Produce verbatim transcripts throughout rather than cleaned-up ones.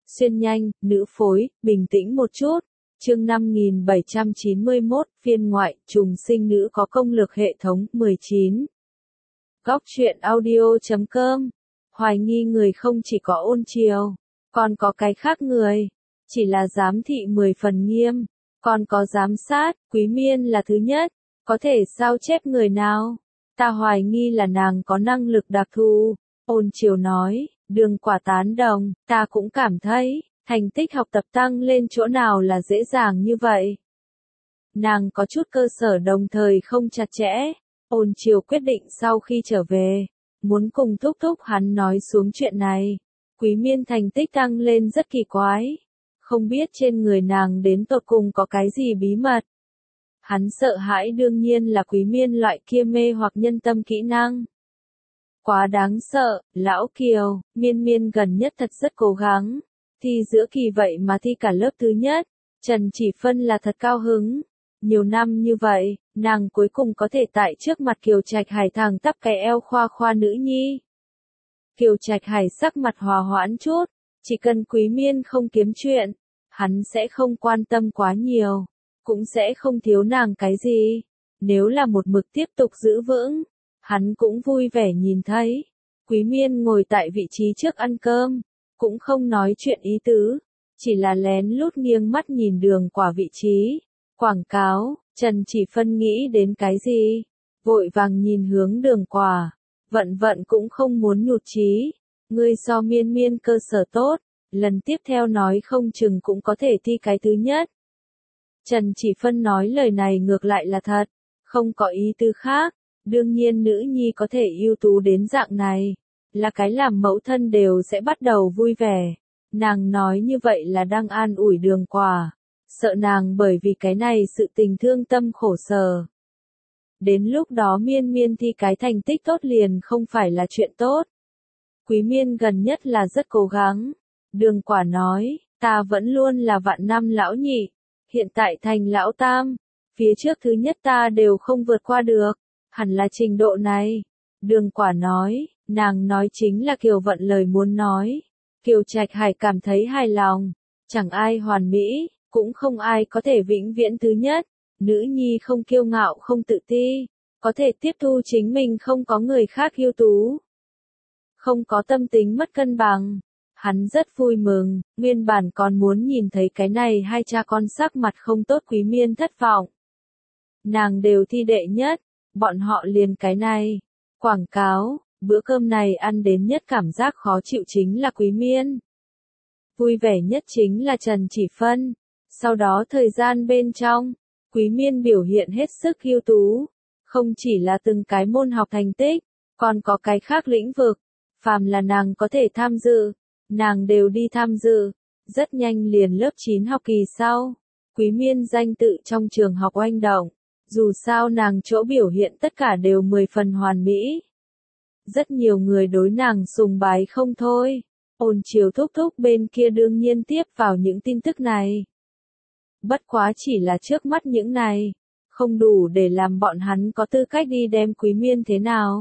xuyên nhanh, nữ phối, bình tĩnh một chút. Chương năm nghìn bảy trăm chín mươi mốt, phiên ngoại, trùng sinh nữ có công lực hệ thống, mười chín. Góc truyện audio chấm com. Hoài nghi người không chỉ có Ôn Triều, còn có cái khác người. Chỉ là giám thị mười phần nghiêm, còn có giám sát, Quý Miên là thứ nhất. Có thể sao chép người nào? Ta hoài nghi là nàng có năng lực đặc thù. Ôn Triều nói, Đường Quả tán đồng, ta cũng cảm thấy, thành tích học tập tăng lên chỗ nào là dễ dàng như vậy. Nàng có chút cơ sở đồng thời không chặt chẽ. Ôn Triều quyết định sau khi trở về, muốn cùng thúc thúc hắn nói xuống chuyện này. Quý Miên thành tích tăng lên rất kỳ quái. Không biết trên người nàng đến tột cùng có cái gì bí mật. Hắn sợ hãi đương nhiên là Quý Miên loại kia mê hoặc nhân tâm kỹ năng. Quá đáng sợ, lão Kiều, Miên Miên gần nhất thật rất cố gắng. Thi giữa kỳ vậy mà thi cả lớp thứ nhất. Trần Chỉ Phân là thật cao hứng. Nhiều năm như vậy, nàng cuối cùng có thể tại trước mặt Kiều Trạch Hải thẳng tắp cái eo khoa khoa nữ nhi. Kiều Trạch Hải sắc mặt hòa hoãn chút. Chỉ cần Quý Miên không kiếm chuyện, hắn sẽ không quan tâm quá nhiều. Cũng sẽ không thiếu nàng cái gì. Nếu là một mực tiếp tục giữ vững, hắn cũng vui vẻ nhìn thấy. Quý Miên ngồi tại vị trí trước ăn cơm, cũng không nói chuyện ý tứ, chỉ là lén lút nghiêng mắt nhìn Đường Quả vị trí. Quảng cáo, Trần Chỉ Phân nghĩ đến cái gì? Vội vàng nhìn hướng Đường Quả, vận vận cũng không muốn nhụt chí. Ngươi so Miên Miên cơ sở tốt, lần tiếp theo nói không chừng cũng có thể thi cái thứ nhất. Trần Chỉ Phân nói lời này ngược lại là thật, không có ý tư khác. Đương nhiên nữ nhi có thể ưu tú đến dạng này, là cái làm mẫu thân đều sẽ bắt đầu vui vẻ. Nàng nói như vậy là đang an ủi Đường Quả, sợ nàng bởi vì cái này sự tình thương tâm khổ sở. Đến lúc đó Miên Miên thi cái thành tích tốt liền không phải là chuyện tốt. Quý Miên gần nhất là rất cố gắng. Đường Quả nói, ta vẫn luôn là vạn năm lão nhị, hiện tại thành lão tam, phía trước thứ nhất ta đều không vượt qua được, hẳn là trình độ này. Đường Quả nói, nàng nói chính là Kiều Vận lời muốn nói. Kiều Trạch Hải cảm thấy hài lòng, chẳng ai hoàn mỹ, cũng không ai có thể vĩnh viễn thứ nhất. Nữ nhi không kiêu ngạo không tự ti, có thể tiếp thu chính mình không có người khác ưu tú. Không có tâm tính mất cân bằng. Hắn rất vui mừng, nguyên bản còn muốn nhìn thấy cái này hai cha con sắc mặt không tốt Quý Miên thất vọng. Nàng đều thi đệ nhất, bọn họ liền cái này. Quảng cáo, bữa cơm này ăn đến nhất cảm giác khó chịu chính là Quý Miên. Vui vẻ nhất chính là Trần Chỉ Phân. Sau đó thời gian bên trong, Quý Miên biểu hiện hết sức ưu tú. Không chỉ là từng cái môn học thành tích, còn có cái khác lĩnh vực. Phàm là nàng có thể tham dự, nàng đều đi tham dự. Rất nhanh liền lớp chín học kỳ sau, Quý Miên danh tự trong trường học oanh động. Dù sao nàng chỗ biểu hiện tất cả đều mười phần hoàn mỹ. Rất nhiều người đối nàng sùng bái không thôi. Ôn Triều thúc thúc bên kia đương nhiên tiếp vào những tin tức này. Bất quá chỉ là trước mắt những này, không đủ để làm bọn hắn có tư cách đi đem Quý Miên thế nào.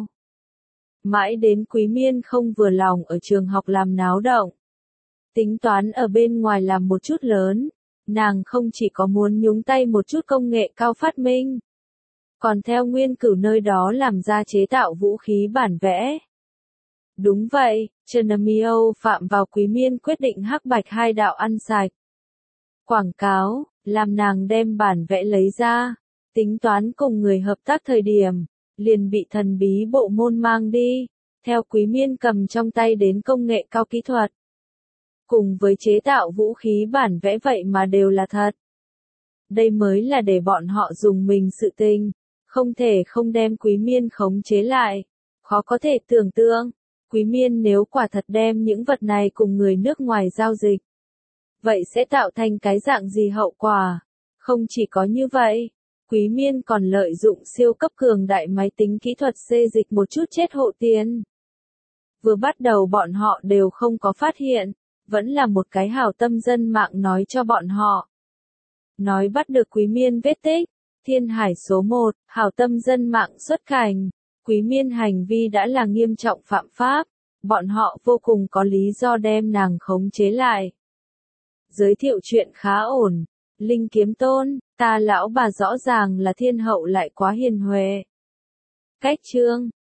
Mãi đến Quý Miên không vừa lòng ở trường học làm náo động. Tính toán ở bên ngoài làm một chút lớn. Nàng không chỉ có muốn nhúng tay một chút công nghệ cao phát minh, còn theo Nguyên Cửu nơi đó làm ra chế tạo vũ khí bản vẽ. Đúng vậy, Chernomio phạm vào Quý Miên quyết định hắc bạch hai đạo ăn sạch. Quảng cáo, làm nàng đem bản vẽ lấy ra, tính toán cùng người hợp tác thời điểm, liền bị thần bí bộ môn mang đi, theo Quý Miên cầm trong tay đến công nghệ cao kỹ thuật. Cùng với chế tạo vũ khí bản vẽ vậy mà đều là thật. Đây mới là để bọn họ dùng mình sự tình, không thể không đem Quý Miên khống chế lại. Khó có thể tưởng tượng, Quý Miên nếu quả thật đem những vật này cùng người nước ngoài giao dịch, vậy sẽ tạo thành cái dạng gì hậu quả? Không chỉ có như vậy, Quý Miên còn lợi dụng siêu cấp cường đại máy tính kỹ thuật xê dịch một chút chết hộ tiền. Vừa bắt đầu bọn họ đều không có phát hiện, vẫn là một cái hảo tâm dân mạng nói cho bọn họ. Nói bắt được Quý Miên vết tích, Thiên Hải số một, hảo tâm dân mạng xuất cảnh. Quý Miên hành vi đã là nghiêm trọng phạm pháp, bọn họ vô cùng có lý do đem nàng khống chế lại. Giới thiệu chuyện khá ổn. Linh Kiếm Tôn, ta lão bà rõ ràng là thiên hậu lại quá hiền huệ. Cách chương